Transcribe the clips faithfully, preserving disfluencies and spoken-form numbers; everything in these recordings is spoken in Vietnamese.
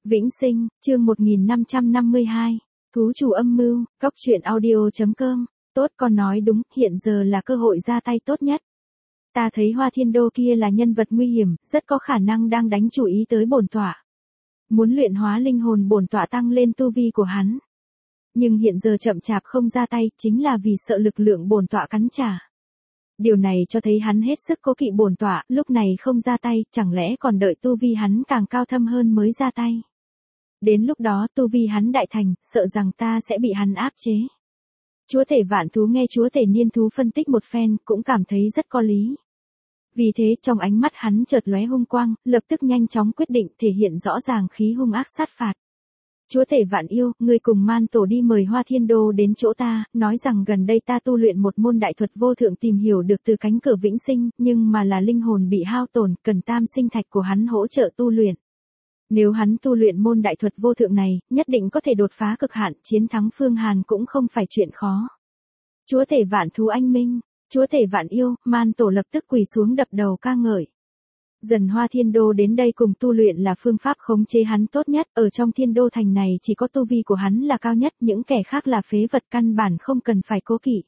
Vĩnh Sinh, chương một nghìn năm trăm năm mươi hai. Thú chủ âm mưu, cóc truyện audio chấm com. Tốt, con nói đúng, hiện giờ là cơ hội ra tay tốt nhất. Ta thấy Hoa Thiên Đô kia là nhân vật nguy hiểm, rất có khả năng đang đánh chủ ý tới bổn tọa. Muốn luyện hóa linh hồn bổn tọa tăng lên tu vi của hắn. Nhưng hiện giờ chậm chạp không ra tay, chính là vì sợ lực lượng bổn tọa cắn trả. Điều này cho thấy hắn hết sức cố kỵ bổn tọa, lúc này không ra tay, chẳng lẽ còn đợi tu vi hắn càng cao thâm hơn mới ra tay. Đến lúc đó tu vi hắn đại thành, sợ rằng ta sẽ bị hắn áp chế. Chúa tể vạn thú nghe chúa tể niên thú phân tích một phen, cũng cảm thấy rất có lý. Vì thế trong ánh mắt hắn chợt lóe hung quang, lập tức nhanh chóng quyết định thể hiện rõ ràng khí hung ác sát phạt. Chúa tể vạn yêu, ngươi cùng man tổ đi mời Hoa Thiên Đô đến chỗ ta, nói rằng gần đây ta tu luyện một môn đại thuật vô thượng tìm hiểu được từ cánh cửa vĩnh sinh, nhưng mà là linh hồn bị hao tổn, cần tam sinh thạch của hắn hỗ trợ tu luyện. Nếu hắn tu luyện môn đại thuật vô thượng này, nhất định có thể đột phá cực hạn, chiến thắng Phương Hàn cũng không phải chuyện khó. Chúa tể vạn thú anh minh, chúa tể vạn yêu, man tổ lập tức quỳ xuống đập đầu ca ngợi. Dần Hoa Thiên Đô đến đây cùng tu luyện là phương pháp khống chế hắn tốt nhất, ở trong Thiên Đô thành này chỉ có tu vi của hắn là cao nhất, những kẻ khác là phế vật căn bản không cần phải cố kỵ.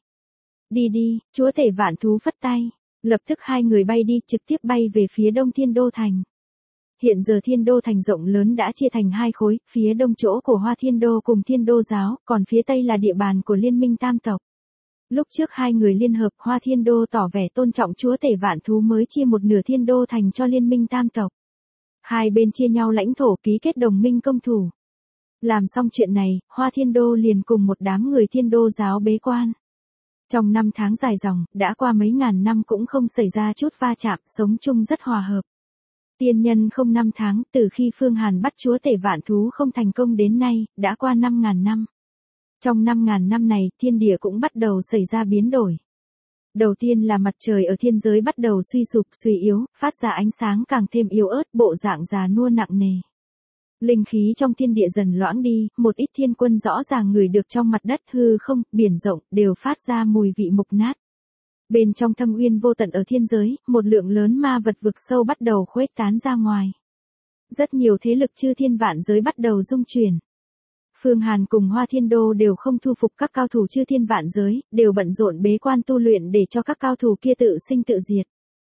Đi đi, chúa tể vạn thú phất tay, lập tức hai người bay đi, trực tiếp bay về phía đông Thiên Đô thành. Hiện giờ Thiên Đô thành rộng lớn đã chia thành hai khối, phía đông chỗ của Hoa Thiên Đô cùng Thiên Đô giáo, còn phía tây là địa bàn của Liên minh Tam tộc. Lúc trước hai người liên hợp, Hoa Thiên Đô tỏ vẻ tôn trọng chúa tể vạn thú mới chia một nửa Thiên Đô thành cho Liên minh Tam tộc. Hai bên chia nhau lãnh thổ, ký kết đồng minh công thủ. Làm xong chuyện này, Hoa Thiên Đô liền cùng một đám người Thiên Đô giáo bế quan. Trong năm tháng dài dòng, đã qua mấy ngàn năm cũng không xảy ra chút va chạm, sống chung rất hòa hợp. Tiên nhân không năm tháng, từ khi Phương Hàn bắt chúa tể vạn thú không thành công đến nay, đã qua năm ngàn năm. Trong năm ngàn năm này, thiên địa cũng bắt đầu xảy ra biến đổi. Đầu tiên là mặt trời ở thiên giới bắt đầu suy sụp, suy yếu, phát ra ánh sáng càng thêm yếu ớt, bộ dạng già nua nặng nề. Linh khí trong thiên địa dần loãng đi, một ít thiên quân rõ ràng ngửi được trong mặt đất hư không, biển rộng, đều phát ra mùi vị mục nát. Bên trong thâm uyên vô tận ở thiên giới, một lượng lớn ma vật vực sâu bắt đầu khuếch tán ra ngoài. Rất nhiều thế lực chư thiên vạn giới bắt đầu rung chuyển. Phương Hàn cùng Hoa Thiên Đô đều không thu phục các cao thủ chư thiên vạn giới, đều bận rộn bế quan tu luyện để cho các cao thủ kia tự sinh tự diệt.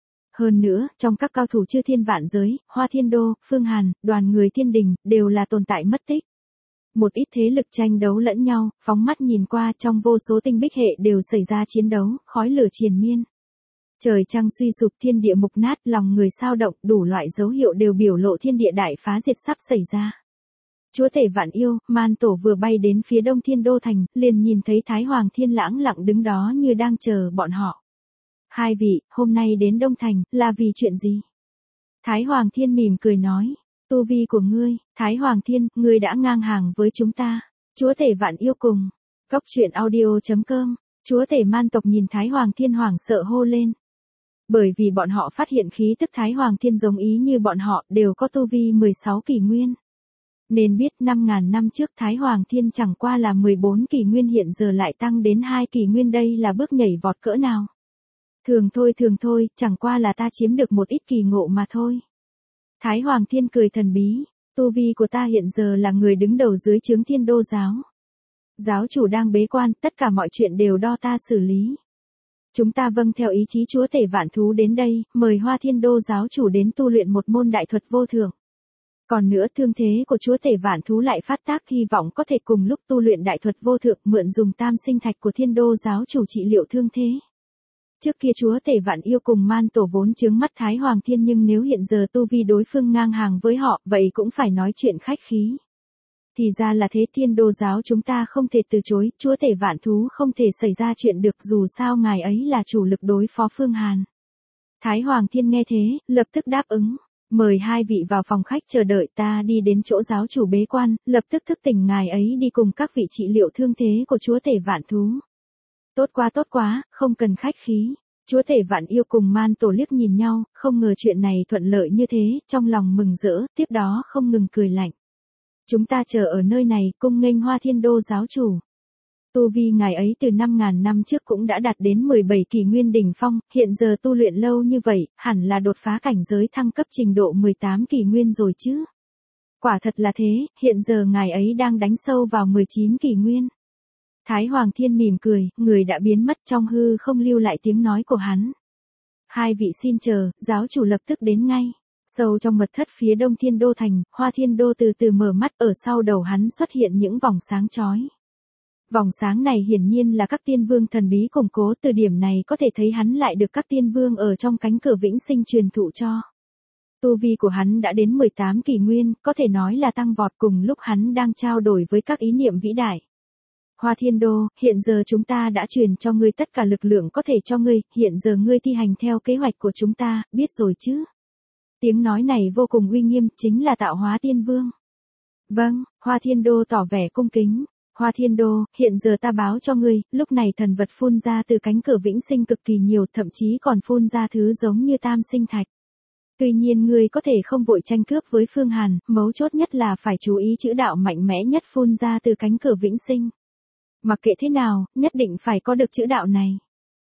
Hơn nữa, trong các cao thủ chư thiên vạn giới, Hoa Thiên Đô, Phương Hàn, đoàn người thiên đình, đều là tồn tại mất tích. Một ít thế lực tranh đấu lẫn nhau, phóng mắt nhìn qua trong vô số tinh bích hệ đều xảy ra chiến đấu, khói lửa triền miên. Trời trăng suy sụp, thiên địa mục nát, lòng người sao động, đủ loại dấu hiệu đều biểu lộ thiên địa đại phá diệt sắp xảy ra. Chúa tể vạn yêu, man tổ vừa bay đến phía đông Thiên Đô thành, liền nhìn thấy Thái Hoàng Thiên lãng lặng đứng đó như đang chờ bọn họ. Hai vị, hôm nay đến Đông Thành, là vì chuyện gì? Thái Hoàng Thiên mỉm cười nói, tu vi của ngươi, Thái Hoàng Thiên, ngươi đã ngang hàng với chúng ta. Chúa tể vạn yêu cùng, cóc truyện audio chấm com, chúa tể man tộc nhìn Thái Hoàng Thiên hoảng sợ hô lên. Bởi vì bọn họ phát hiện khí tức Thái Hoàng Thiên giống ý như bọn họ, đều có tu vi mười sáu kỷ nguyên. Nên biết năm ngàn năm trước Thái Hoàng Thiên chẳng qua là mười bốn kỷ nguyên, hiện giờ lại tăng đến hai kỷ nguyên, đây là bước nhảy vọt cỡ nào. Thường thôi thường thôi, chẳng qua là ta chiếm được một ít kỳ ngộ mà thôi. Thái Hoàng Thiên cười thần bí, tu vi của ta hiện giờ là người đứng đầu dưới trướng Thiên Đô giáo. Giáo chủ đang bế quan, tất cả mọi chuyện đều do ta xử lý. Chúng ta vâng theo ý chí chúa tể vạn thú đến đây, mời Hoa Thiên Đô giáo chủ đến tu luyện một môn đại thuật vô thượng. Còn nữa, thương thế của chúa tể vạn thú lại phát tác, hy vọng có thể cùng lúc tu luyện đại thuật vô thượng, mượn dùng tam sinh thạch của Thiên Đô giáo chủ trị liệu thương thế. Trước kia chúa tể vạn yêu cùng man tổ vốn chướng mắt Thái Hoàng Thiên, nhưng nếu hiện giờ tu vi đối phương ngang hàng với họ, vậy cũng phải nói chuyện khách khí. Thì ra là thế, Thiên Đô giáo chúng ta không thể từ chối, chúa tể vạn thú không thể xảy ra chuyện được, dù sao ngài ấy là chủ lực đối phó Phương Hàn. Thái Hoàng Thiên nghe thế, lập tức đáp ứng. Mời hai vị vào phòng khách chờ đợi, ta đi đến chỗ giáo chủ bế quan, lập tức thức tỉnh ngài ấy đi cùng các vị trị liệu thương thế của chúa tể vạn thú. Tốt quá tốt quá, không cần khách khí. Chúa tể vạn yêu cùng man tổ liếc nhìn nhau, không ngờ chuyện này thuận lợi như thế, trong lòng mừng rỡ, tiếp đó không ngừng cười lạnh. Chúng ta chờ ở nơi này, cung nghênh Hoa Thiên Đô giáo chủ. Tu vi ngài ấy từ năm ngàn năm trước cũng đã đạt đến mười bảy kỷ nguyên đỉnh phong, hiện giờ tu luyện lâu như vậy, hẳn là đột phá cảnh giới thăng cấp trình độ mười tám kỷ nguyên rồi chứ. Quả thật là thế, hiện giờ ngài ấy đang đánh sâu vào mười chín kỷ nguyên. Thái Hoàng Thiên mỉm cười, người đã biến mất trong hư không lưu lại tiếng nói của hắn. Hai vị xin chờ, giáo chủ lập tức đến ngay. Sâu trong mật thất phía đông Thiên Đô Thành, Hoa Thiên Đô từ từ mở mắt, ở sau đầu hắn xuất hiện những vòng sáng chói. Vòng sáng này hiển nhiên là các tiên vương thần bí củng cố, từ điểm này có thể thấy hắn lại được các tiên vương ở trong cánh cửa vĩnh sinh truyền thụ cho. Tu vi của hắn đã đến mười tám kỷ nguyên, có thể nói là tăng vọt cùng lúc hắn đang trao đổi với các ý niệm vĩ đại. Hoa Thiên Đô, hiện giờ chúng ta đã truyền cho ngươi tất cả lực lượng có thể cho ngươi, hiện giờ ngươi thi hành theo kế hoạch của chúng ta, biết rồi chứ? Tiếng nói này vô cùng uy nghiêm, chính là tạo hóa tiên vương. Vâng, Hoa Thiên Đô tỏ vẻ cung kính. Hoa Thiên Đô, hiện giờ ta báo cho ngươi, lúc này thần vật phun ra từ cánh cửa vĩnh sinh cực kỳ nhiều, thậm chí còn phun ra thứ giống như tam sinh thạch. Tuy nhiên ngươi có thể không vội tranh cướp với Phương Hàn, mấu chốt nhất là phải chú ý chữ đạo mạnh mẽ nhất phun ra từ cánh cửa vĩnh sinh. Mặc kệ thế nào, nhất định phải có được chữ đạo này.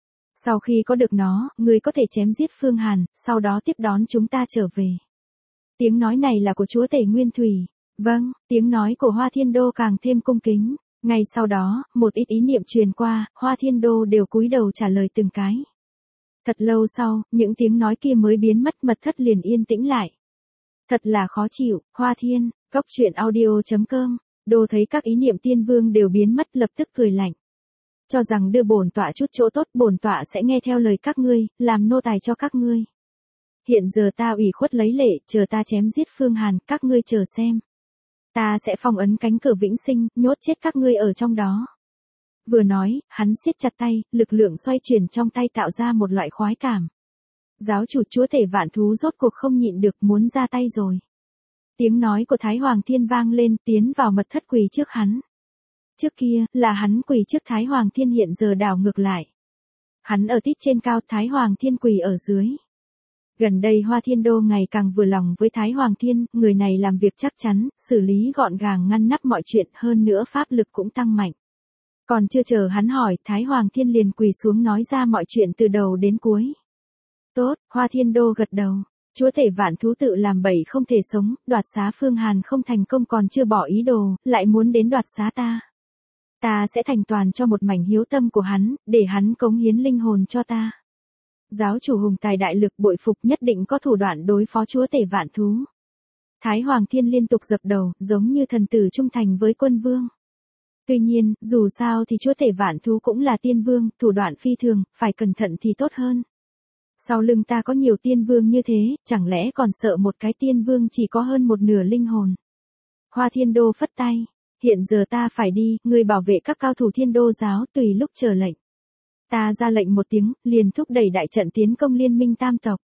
Sau khi có được nó, ngươi có thể chém giết Phương Hàn, sau đó tiếp đón chúng ta trở về. Tiếng nói này là của chúa tể Nguyên Thủy. Vâng, tiếng nói của Hoa Thiên Đô càng thêm cung kính. Ngay sau đó, một ít ý niệm truyền qua, Hoa Thiên Đô đều cúi đầu trả lời từng cái. Thật lâu sau, những tiếng nói kia mới biến mất, mật thất liền yên tĩnh lại. Thật là khó chịu, Hoa Thiên, góc truyện audio chấm com. Đô thấy các ý niệm tiên vương đều biến mất, lập tức cười lạnh. Cho rằng đưa bổn tọa chút chỗ tốt, bổn tọa sẽ nghe theo lời các ngươi, làm nô tài cho các ngươi. Hiện giờ ta ủy khuất lấy lệ, chờ ta chém giết Phương Hàn, các ngươi chờ xem. Ta sẽ phong ấn cánh cửa vĩnh sinh, nhốt chết các ngươi ở trong đó. Vừa nói, hắn siết chặt tay, lực lượng xoay chuyển trong tay tạo ra một loại khoái cảm. Giáo chủ chúa tể vạn thú rốt cuộc không nhịn được, muốn ra tay rồi. Tiếng nói của Thái Hoàng Thiên vang lên, tiến vào mật thất quỳ trước hắn. Trước kia, là hắn quỳ trước Thái Hoàng Thiên, hiện giờ đảo ngược lại. Hắn ở tít trên cao, Thái Hoàng Thiên quỳ ở dưới. Gần đây Hoa Thiên Đô ngày càng vừa lòng với Thái Hoàng Thiên, người này làm việc chắc chắn, xử lý gọn gàng ngăn nắp mọi chuyện, hơn nữa pháp lực cũng tăng mạnh. Còn chưa chờ hắn hỏi, Thái Hoàng Thiên liền quỳ xuống nói ra mọi chuyện từ đầu đến cuối. Tốt, Hoa Thiên Đô gật đầu. Chúa tể vạn thú tự làm bậy không thể sống, đoạt xá Phương Hàn không thành công còn chưa bỏ ý đồ, lại muốn đến đoạt xá ta. Ta sẽ thành toàn cho một mảnh hiếu tâm của hắn, để hắn cống hiến linh hồn cho ta. Giáo chủ hùng tài đại lực, bội phục, nhất định có thủ đoạn đối phó chúa tể vạn thú. Thái Hoàng Thiên liên tục dập đầu, giống như thần tử trung thành với quân vương. Tuy nhiên, dù sao thì chúa tể vạn thú cũng là tiên vương, thủ đoạn phi thường, phải cẩn thận thì tốt hơn. Sau lưng ta có nhiều tiên vương như thế, chẳng lẽ còn sợ một cái tiên vương chỉ có hơn một nửa linh hồn. Hoa Thiên Đô phất tay, hiện giờ ta phải đi, người bảo vệ các cao thủ Thiên Đô giáo, tùy lúc chờ lệnh. Ta ra lệnh một tiếng, liền thúc đẩy đại trận tiến công liên minh tam tộc.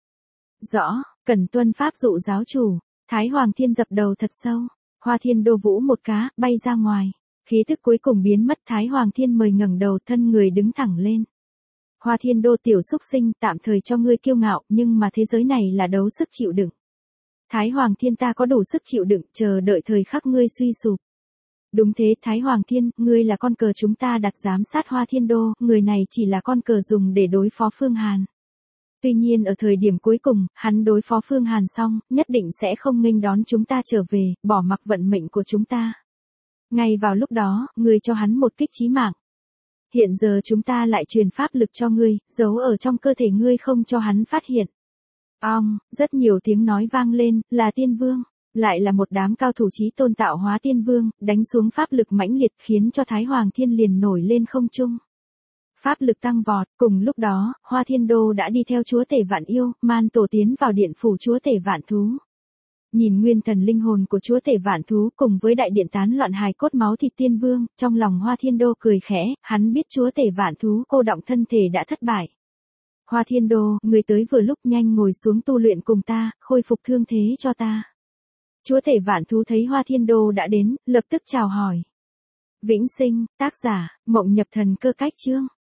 Rõ, cần tuân pháp dụ giáo chủ. Thái Hoàng Thiên dập đầu thật sâu. Hoa Thiên Đô vũ một cá, bay ra ngoài. Khí thức cuối cùng biến mất, Thái Hoàng Thiên mời ngẩng đầu, thân người đứng thẳng lên. Hoa Thiên Đô tiểu xúc sinh, tạm thời cho ngươi kiêu ngạo, nhưng mà thế giới này là đấu sức chịu đựng. Thái Hoàng Thiên ta có đủ sức chịu đựng, chờ đợi thời khắc ngươi suy sụp. Đúng thế, Thái Hoàng Thiên, ngươi là con cờ chúng ta đặt giám sát Hoa Thiên Đô, người này chỉ là con cờ dùng để đối phó Phương Hàn. Tuy nhiên ở thời điểm cuối cùng, hắn đối phó Phương Hàn xong, nhất định sẽ không nghênh đón chúng ta trở về, bỏ mặc vận mệnh của chúng ta. Ngay vào lúc đó, ngươi cho hắn một kích chí mạng. Hiện giờ chúng ta lại truyền pháp lực cho ngươi, giấu ở trong cơ thể ngươi không cho hắn phát hiện. Ong, rất nhiều tiếng nói vang lên, là tiên vương. Lại là một đám cao thủ chí tôn tạo hóa tiên vương, đánh xuống pháp lực mãnh liệt khiến cho Thái Hoàng Thiên liền nổi lên không trung. Pháp lực tăng vọt, cùng lúc đó, Hoa Thiên Đô đã đi theo chúa tể vạn yêu, man tổ tiến vào điện phủ chúa tể vạn thú. Nhìn nguyên thần linh hồn của chúa tể vạn thú cùng với đại điện tán loạn hài cốt máu thịt tiên vương, trong lòng Hoa Thiên Đô cười khẽ, hắn biết chúa tể vạn thú cô động thân thể đã thất bại. Hoa Thiên Đô, người tới vừa lúc, nhanh ngồi xuống tu luyện cùng ta, khôi phục thương thế cho ta. Chúa tể vạn thú thấy Hoa Thiên Đô đã đến, lập tức chào hỏi. Vĩnh sinh, tác giả, Mộng Nhập Thần Cơ Cách Chương.